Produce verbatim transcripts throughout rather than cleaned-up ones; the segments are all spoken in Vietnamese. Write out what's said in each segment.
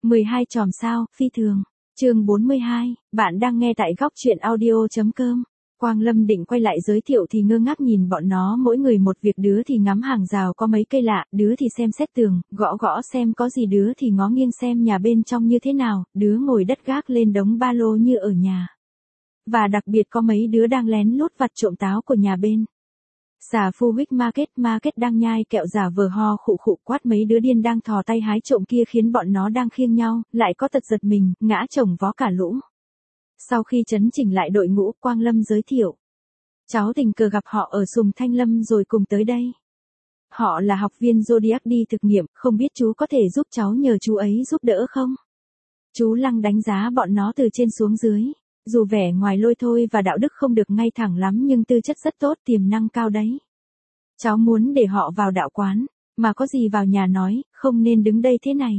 mười hai chòm sao, phi thường. Chương bốn mươi hai, bạn đang nghe tại góc truyện audio chấm com. Quang Lâm định quay lại giới thiệu thì ngơ ngác nhìn bọn nó mỗi người một việc, đứa thì ngắm hàng rào có mấy cây lạ, đứa thì xem xét tường, gõ gõ xem có gì, đứa thì ngó nghiêng xem nhà bên trong như thế nào, đứa ngồi đất gác lên đống ba lô như ở nhà. Và đặc biệt có mấy đứa đang lén lút vặt trộm táo của nhà bên. Xà Phu Week Market Market đang nhai kẹo giả vờ ho khụ khụ, quát mấy đứa điên đang thò tay hái trộm kia khiến bọn nó đang khiêng nhau, lại có tật giật mình, ngã chồng vó cả lũ. Sau khi chấn chỉnh lại đội ngũ, Quang Lâm giới thiệu. Cháu tình cờ gặp họ ở Sùng Thanh Lâm rồi cùng tới đây. Họ là học viên Zodiac đi thực nghiệm, không biết chú có thể giúp cháu nhờ chú ấy giúp đỡ không? Chú Lăng đánh giá bọn nó từ trên xuống dưới. Dù vẻ ngoài lôi thôi và đạo đức không được ngay thẳng lắm nhưng tư chất rất tốt, tiềm năng cao đấy. Cháu muốn để họ vào đạo quán, mà có gì vào nhà nói, không nên đứng đây thế này.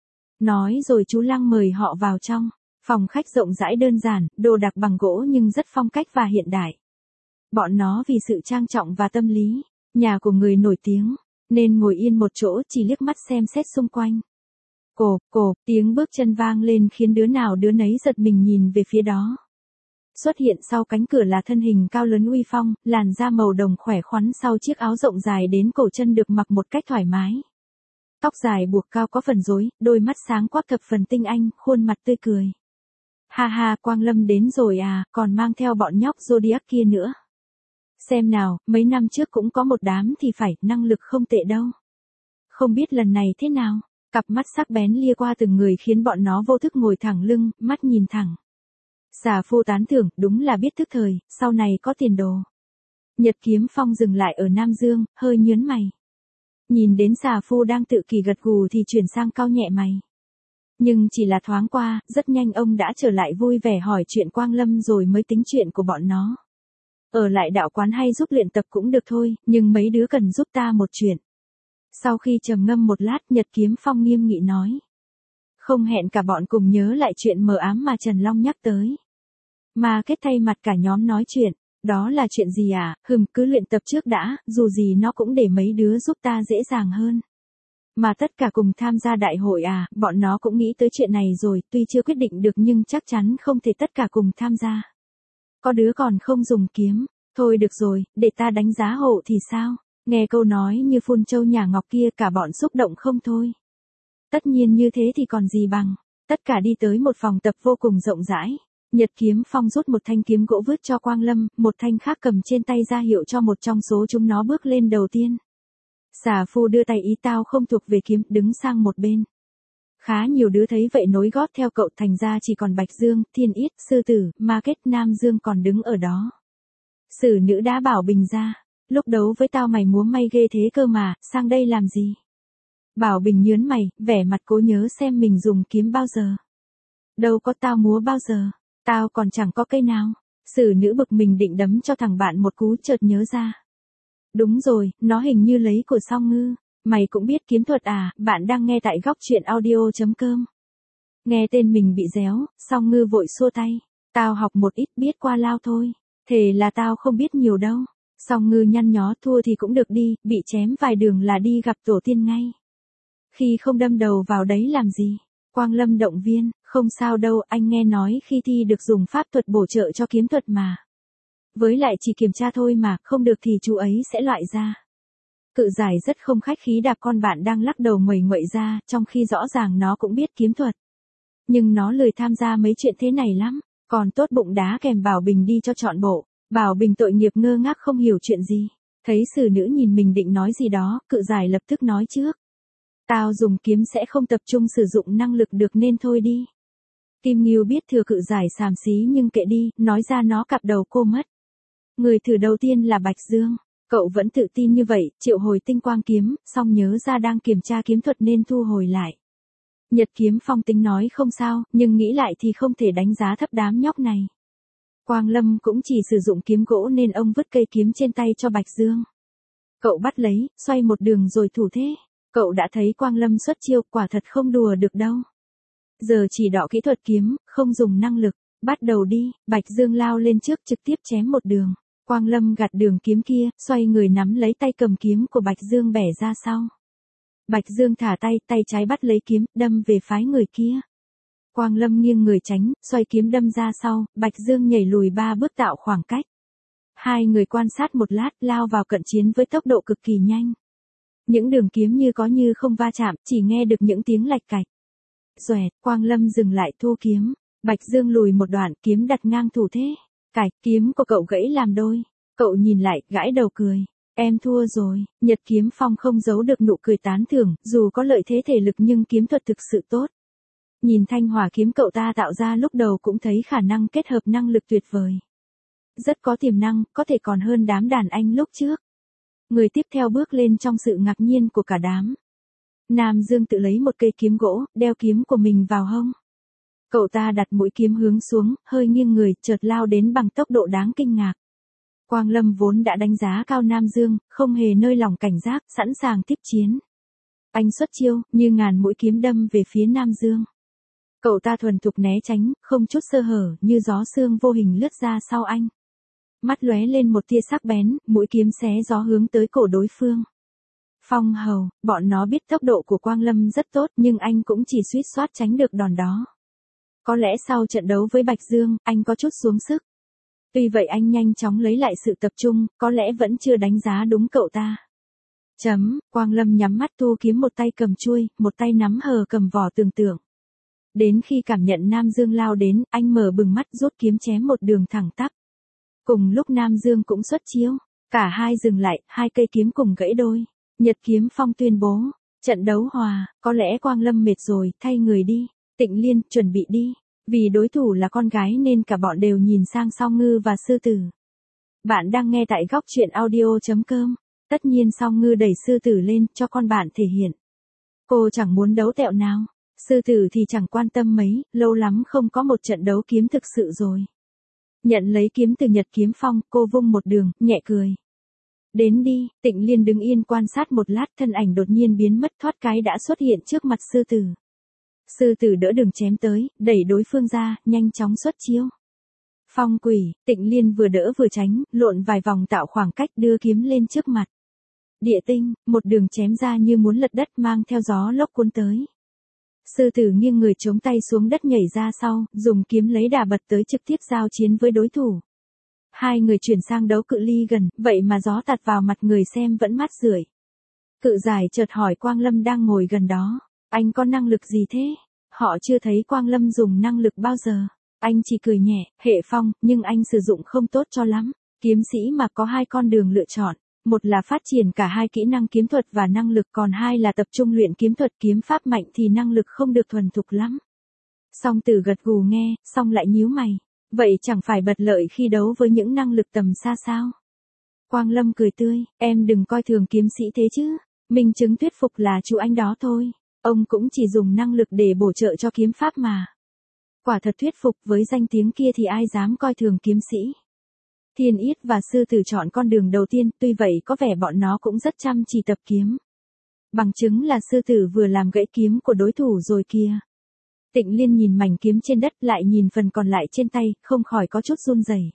Nói rồi chú Lăng mời họ vào trong. Phòng khách rộng rãi đơn giản, đồ đạc bằng gỗ nhưng rất phong cách và hiện đại. Bọn nó vì sự trang trọng và tâm lý, nhà của người nổi tiếng, nên ngồi yên một chỗ chỉ liếc mắt xem xét xung quanh. Cộp, cộp, tiếng bước chân vang lên khiến đứa nào đứa nấy giật mình nhìn về phía đó. Xuất hiện sau cánh cửa là thân hình cao lớn uy phong, làn da màu đồng khỏe khoắn sau chiếc áo rộng dài đến cổ chân được mặc một cách thoải mái. Tóc dài buộc cao có phần rối, đôi mắt sáng quắc thập phần tinh anh, khuôn mặt tươi cười. Ha ha, Quang Lâm đến rồi à, còn mang theo bọn nhóc Zodiac kia nữa. Xem nào, mấy năm trước cũng có một đám thì phải, năng lực không tệ đâu. Không biết lần này thế nào, cặp mắt sắc bén lia qua từng người khiến bọn nó vô thức ngồi thẳng lưng, mắt nhìn thẳng. Xà Phu tán thưởng, đúng là biết thức thời, sau này có tiền đồ. Nhật Kiếm Phong dừng lại ở Nam Dương, hơi nhớn mày. Nhìn đến Xà Phu đang tự kỷ gật gù thì chuyển sang cau nhẹ mày. Nhưng chỉ là thoáng qua, rất nhanh ông đã trở lại vui vẻ hỏi chuyện Quang Lâm rồi mới tính chuyện của bọn nó. Ở lại đạo quán hay giúp luyện tập cũng được thôi, nhưng mấy đứa cần giúp ta một chuyện. Sau khi trầm ngâm một lát, Nhật Kiếm Phong nghiêm nghị nói. Không hẹn cả bọn cùng nhớ lại chuyện mờ ám mà Trần Long nhắc tới. Mà kết thay mặt cả nhóm nói chuyện, đó là chuyện gì à, hừm, cứ luyện tập trước đã, dù gì nó cũng để mấy đứa giúp ta dễ dàng hơn. Mà tất cả cùng tham gia đại hội à, bọn nó cũng nghĩ tới chuyện này rồi, tuy chưa quyết định được nhưng chắc chắn không thể tất cả cùng tham gia. Có đứa còn không dùng kiếm, thôi được rồi, để ta đánh giá hộ thì sao, nghe câu nói như phun châu nhà ngọc kia cả bọn xúc động không thôi. Tất nhiên như thế thì còn gì bằng, tất cả đi tới một phòng tập vô cùng rộng rãi. Nhật Kiếm Phong rút một thanh kiếm gỗ vứt cho Quang Lâm, một thanh khác cầm trên tay ra hiệu cho một trong số chúng nó bước lên đầu tiên. Xà Phu đưa tay ý tao không thuộc về kiếm, đứng sang một bên. Khá nhiều đứa thấy vậy nối gót theo cậu, thành ra chỉ còn Bạch Dương, Thiên Yết, Sư Tử, Market Nam Dương còn đứng ở đó. Sử nữ đã bảo Bình ra, lúc đấu với tao mày múa may ghê thế cơ mà, sang đây làm gì? Bảo Bình nhớn mày, vẻ mặt cố nhớ xem mình dùng kiếm bao giờ. Đâu có, tao múa bao giờ, tao còn chẳng có cây nào. Sử nữ bực mình định đấm cho thằng bạn một cú chợt nhớ ra. Đúng rồi, nó hình như lấy của Song Ngư. Mày cũng biết kiếm thuật à, bạn đang nghe tại góc truyện audio chấm com. Nghe tên mình bị réo, Song Ngư vội xua tay. Tao học một ít, biết qua lao thôi. Thề là tao không biết nhiều đâu. Song Ngư nhăn nhó, thua thì cũng được đi, bị chém vài đường là đi gặp tổ tiên ngay. Khi không đâm đầu vào đấy làm gì? Quang Lâm động viên, không sao đâu, anh nghe nói khi thi được dùng pháp thuật bổ trợ cho kiếm thuật mà. Với lại chỉ kiểm tra thôi mà, không được thì chú ấy sẽ loại ra. Cự giải rất không khách khí đạp con bạn đang lắc đầu nguầy nguậy ra, trong khi rõ ràng nó cũng biết kiếm thuật. Nhưng nó lười tham gia mấy chuyện thế này lắm, còn tốt bụng đá kèm Bảo Bình đi cho trọn bộ. Bảo Bình tội nghiệp ngơ ngác không hiểu chuyện gì. Thấy sử nữ nhìn mình định nói gì đó, cự giải lập tức nói trước. Tao dùng kiếm sẽ không tập trung sử dụng năng lực được nên thôi đi. Kim Ngưu biết thừa cự giải xàm xí nhưng kệ đi, nói ra nó cặp đầu cô mất. Người thử đầu tiên là Bạch Dương. Cậu vẫn tự tin như vậy, triệu hồi tinh quang kiếm, xong nhớ ra đang kiểm tra kiếm thuật nên thu hồi lại. Nhật Kiếm Phong tính nói không sao, nhưng nghĩ lại thì không thể đánh giá thấp đám nhóc này. Quang Lâm cũng chỉ sử dụng kiếm gỗ nên ông vứt cây kiếm trên tay cho Bạch Dương. Cậu bắt lấy, xoay một đường rồi thủ thế. Cậu đã thấy Quang Lâm xuất chiêu, quả thật không đùa được đâu. Giờ chỉ đọ kỹ thuật kiếm, không dùng năng lực, bắt đầu đi, Bạch Dương lao lên trước trực tiếp chém một đường. Quang Lâm gạt đường kiếm kia, xoay người nắm lấy tay cầm kiếm của Bạch Dương bẻ ra sau. Bạch Dương thả tay, tay trái bắt lấy kiếm, đâm về phái người kia. Quang Lâm nghiêng người tránh, xoay kiếm đâm ra sau, Bạch Dương nhảy lùi ba bước tạo khoảng cách. Hai người quan sát một lát, lao vào cận chiến với tốc độ cực kỳ nhanh. Những đường kiếm như có như không va chạm, chỉ nghe được những tiếng lạch cạch. Xoẹt, Quang Lâm dừng lại thu kiếm. Bạch Dương lùi một đoạn, kiếm đặt ngang thủ thế. Cạch, kiếm của cậu gãy làm đôi. Cậu nhìn lại, gãi đầu cười. Em thua rồi. Nhật Kiếm Phong không giấu được nụ cười tán thưởng, dù có lợi thế thể lực nhưng kiếm thuật thực sự tốt. Nhìn thanh hỏa kiếm cậu ta tạo ra lúc đầu cũng thấy khả năng kết hợp năng lực tuyệt vời. Rất có tiềm năng, có thể còn hơn đám đàn anh lúc trước. Người tiếp theo bước lên trong sự ngạc nhiên của cả đám. Nam Dương tự lấy một cây kiếm gỗ, đeo kiếm của mình vào hông. Cậu ta đặt mũi kiếm hướng xuống, hơi nghiêng người, chợt lao đến bằng tốc độ đáng kinh ngạc. Quang Lâm vốn đã đánh giá cao Nam Dương, không hề nơi lòng cảnh giác, sẵn sàng tiếp chiến. Anh xuất chiêu, như ngàn mũi kiếm đâm về phía Nam Dương. Cậu ta thuần thục né tránh, không chút sơ hở, như gió sương vô hình lướt ra sau anh. Mắt lóe lên một tia sắc bén, mũi kiếm xé gió hướng tới cổ đối phương. Phong hầu, bọn nó biết tốc độ của Quang Lâm rất tốt nhưng anh cũng chỉ suýt soát tránh được đòn đó. Có lẽ sau trận đấu với Bạch Dương, anh có chút xuống sức. Tuy vậy anh nhanh chóng lấy lại sự tập trung, có lẽ vẫn chưa đánh giá đúng cậu ta. Chấm, Quang Lâm nhắm mắt thu kiếm, một tay cầm chuôi, một tay nắm hờ cầm vỏ tưởng tượng. Đến khi cảm nhận Nam Dương lao đến, anh mở bừng mắt rút kiếm chém một đường thẳng tắp. Cùng lúc Nam Dương cũng xuất chiêu, cả hai dừng lại, hai cây kiếm cùng gãy đôi. Nhật Kiếm Phong tuyên bố, trận đấu hòa, có lẽ Quang Lâm mệt rồi, thay người đi. Tịnh Liên, chuẩn bị đi. Vì đối thủ là con gái nên cả bọn đều nhìn sang Song Ngư và Sư Tử. Bạn đang nghe tại góc truyện audio chấm com. Tất nhiên Song Ngư đẩy Sư Tử lên cho con bạn thể hiện. Cô chẳng muốn đấu tẹo nào. Sư Tử thì chẳng quan tâm mấy, lâu lắm không có một trận đấu kiếm thực sự rồi. Nhận lấy kiếm từ Nhật Kiếm Phong, cô vung một đường, nhẹ cười. Đến đi, Tịnh Liên đứng yên quan sát một lát, thân ảnh đột nhiên biến mất, thoát cái đã xuất hiện trước mặt Sư Tử. Sư Tử đỡ đường chém tới, đẩy đối phương ra, nhanh chóng xuất chiêu. Phong quỷ, Tịnh Liên vừa đỡ vừa tránh, lộn vài vòng tạo khoảng cách đưa kiếm lên trước mặt. Địa tinh, một đường chém ra như muốn lật đất mang theo gió lốc cuốn tới. Sư Tử nghiêng người chống tay xuống đất nhảy ra sau, dùng kiếm lấy đà bật tới trực tiếp giao chiến với đối thủ. Hai người chuyển sang đấu cự ly gần, vậy mà gió tạt vào mặt người xem vẫn mát rượi. Cự giải chợt hỏi Quang Lâm đang ngồi gần đó, anh có năng lực gì thế? Họ chưa thấy Quang Lâm dùng năng lực bao giờ. Anh chỉ cười nhẹ, hệ phong, nhưng anh sử dụng không tốt cho lắm. Kiếm sĩ mà có hai con đường lựa chọn. Một là phát triển cả hai kỹ năng kiếm thuật và năng lực, còn hai là tập trung luyện kiếm thuật kiếm pháp mạnh thì năng lực không được thuần thục lắm. Song Tử gật gù nghe, xong lại nhíu mày. Vậy chẳng phải bật lợi khi đấu với những năng lực tầm xa sao? Quang Lâm cười tươi, em đừng coi thường kiếm sĩ thế chứ. Minh chứng thuyết phục là chú anh đó thôi. Ông cũng chỉ dùng năng lực để bổ trợ cho kiếm pháp mà. Quả thật thuyết phục, với danh tiếng kia thì ai dám coi thường kiếm sĩ. Thiên Yết và Sư Tử chọn con đường đầu tiên, tuy vậy có vẻ bọn nó cũng rất chăm chỉ tập kiếm. Bằng chứng là Sư Tử vừa làm gãy kiếm của đối thủ rồi kìa. Tịnh Liên nhìn mảnh kiếm trên đất lại nhìn phần còn lại trên tay, không khỏi có chút run rẩy.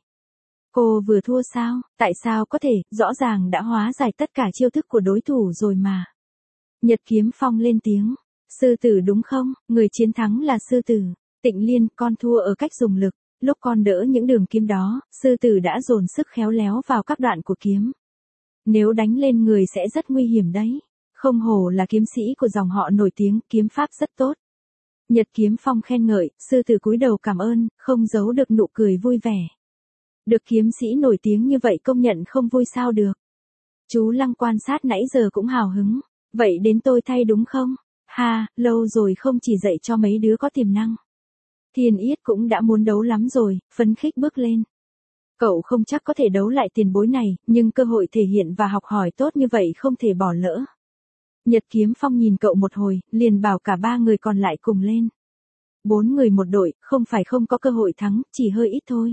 Cô vừa thua sao? Tại sao có thể? Rõ ràng đã hóa giải tất cả chiêu thức của đối thủ rồi mà. Nhật Kiếm Phong lên tiếng. Sư Tử đúng không? Người chiến thắng là Sư Tử. Tịnh Liên, con thua ở cách dùng lực. Lúc con đỡ những đường kiếm đó, Sư Tử đã dồn sức khéo léo vào các đoạn của kiếm. Nếu đánh lên người sẽ rất nguy hiểm đấy. Không hổ là kiếm sĩ của dòng họ nổi tiếng, kiếm pháp rất tốt. Nhật Kiếm Phong khen ngợi, Sư Tử cúi đầu cảm ơn, không giấu được nụ cười vui vẻ. Được kiếm sĩ nổi tiếng như vậy công nhận không vui sao được. Chú Lăng quan sát nãy giờ cũng hào hứng. Vậy đến tôi thay đúng không? Ha, lâu rồi không chỉ dạy cho mấy đứa có tiềm năng. Thiên Yết cũng đã muốn đấu lắm rồi, phấn khích bước lên. Cậu không chắc có thể đấu lại tiền bối này, nhưng cơ hội thể hiện và học hỏi tốt như vậy không thể bỏ lỡ. Nhật Kiếm Phong nhìn cậu một hồi, liền bảo cả ba người còn lại cùng lên. Bốn người một đội, không phải không có cơ hội thắng, chỉ hơi ít thôi.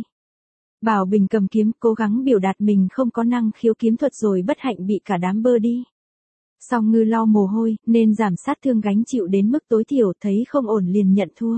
Bảo Bình cầm kiếm, cố gắng biểu đạt mình không có năng khiếu kiếm thuật rồi bất hạnh bị cả đám bơ đi. Song Ngư lau mồ hôi, nên giảm sát thương gánh chịu đến mức tối thiểu, thấy không ổn liền nhận thua.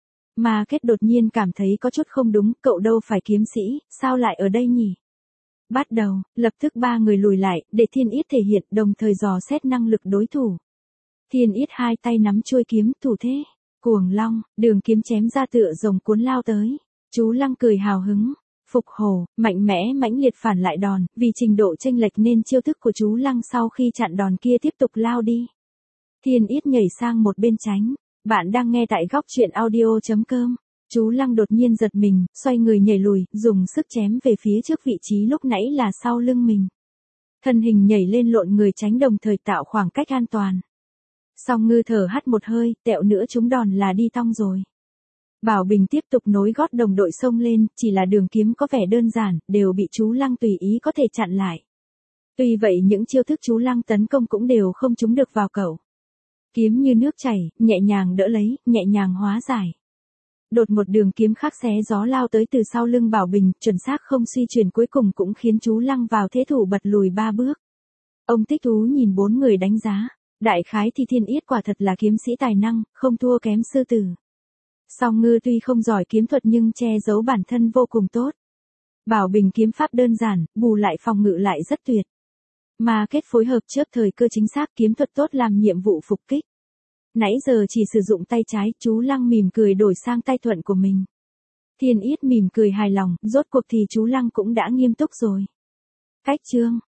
Mà Kết đột nhiên cảm thấy có chút không đúng, cậu đâu phải kiếm sĩ, sao lại ở đây nhỉ? Bắt đầu, lập tức ba người lùi lại, để Thiên Yết thể hiện, đồng thời dò xét năng lực đối thủ. Thiên Yết hai tay nắm chuôi kiếm, thủ thế, cuồng long, đường kiếm chém ra tựa rồng cuốn lao tới. Chú Lăng cười hào hứng, phục hổ, mạnh mẽ mãnh liệt phản lại đòn, vì trình độ chênh lệch nên chiêu thức của chú Lăng sau khi chặn đòn kia tiếp tục lao đi. Thiên Yết nhảy sang một bên tránh. Bạn đang nghe tại góc truyện audio.com. Chú Lăng đột nhiên giật mình, xoay người nhảy lùi, dùng sức chém về phía trước vị trí lúc nãy là sau lưng mình. Thân hình nhảy lên lộn người tránh đồng thời tạo khoảng cách an toàn. Song Ngư thở hắt một hơi, tẹo nữa trúng đòn là đi tong rồi. Bảo Bình tiếp tục nối gót đồng đội xông lên, chỉ là đường kiếm có vẻ đơn giản, đều bị chú Lăng tùy ý có thể chặn lại. Tuy vậy những chiêu thức chú Lăng tấn công cũng đều không trúng được vào cậu. Kiếm như nước chảy, nhẹ nhàng đỡ lấy, nhẹ nhàng hóa giải. Đột một đường kiếm khác xé gió lao tới từ sau lưng Bảo Bình, chuẩn xác không suy chuyển cuối cùng cũng khiến chú Lăng vào thế thủ bật lùi ba bước. Ông Tích Thú nhìn bốn người đánh giá, đại khái thì Thiên Yết quả thật là kiếm sĩ tài năng, không thua kém sư tử. Song Ngư tuy không giỏi kiếm thuật nhưng che giấu bản thân vô cùng tốt. Bảo Bình kiếm pháp đơn giản, bù lại phòng ngự lại rất tuyệt. Mà kết phối hợp chớp thời cơ chính xác, kiếm thuật tốt làm nhiệm vụ phục kích. Nãy giờ chỉ sử dụng tay trái, chú Lăng mỉm cười đổi sang tay thuận của mình. Thiên Yết mỉm cười hài lòng, rốt cuộc thì chú Lăng cũng đã nghiêm túc rồi. Cách chương